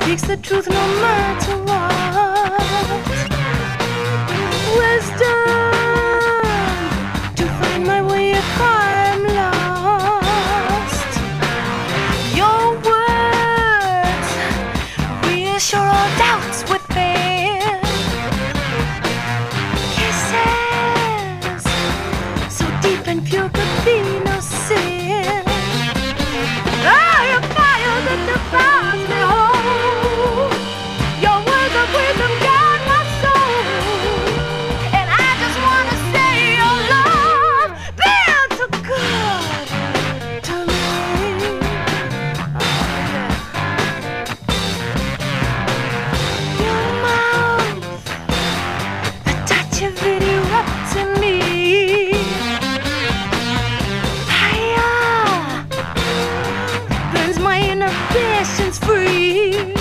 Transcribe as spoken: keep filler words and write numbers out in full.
speaks the truth no matter what. Wisdom to find my way if I'm lost. Your words reassure all doubts within. Kisses so deep and pure could be no sin. Oh, your fire that defies me whole. Your words of wisdom guide my soul. And I just wanna say your love been so good to me. Your mouth, the touch of it erupts in me. Fire burns my inhibitions free.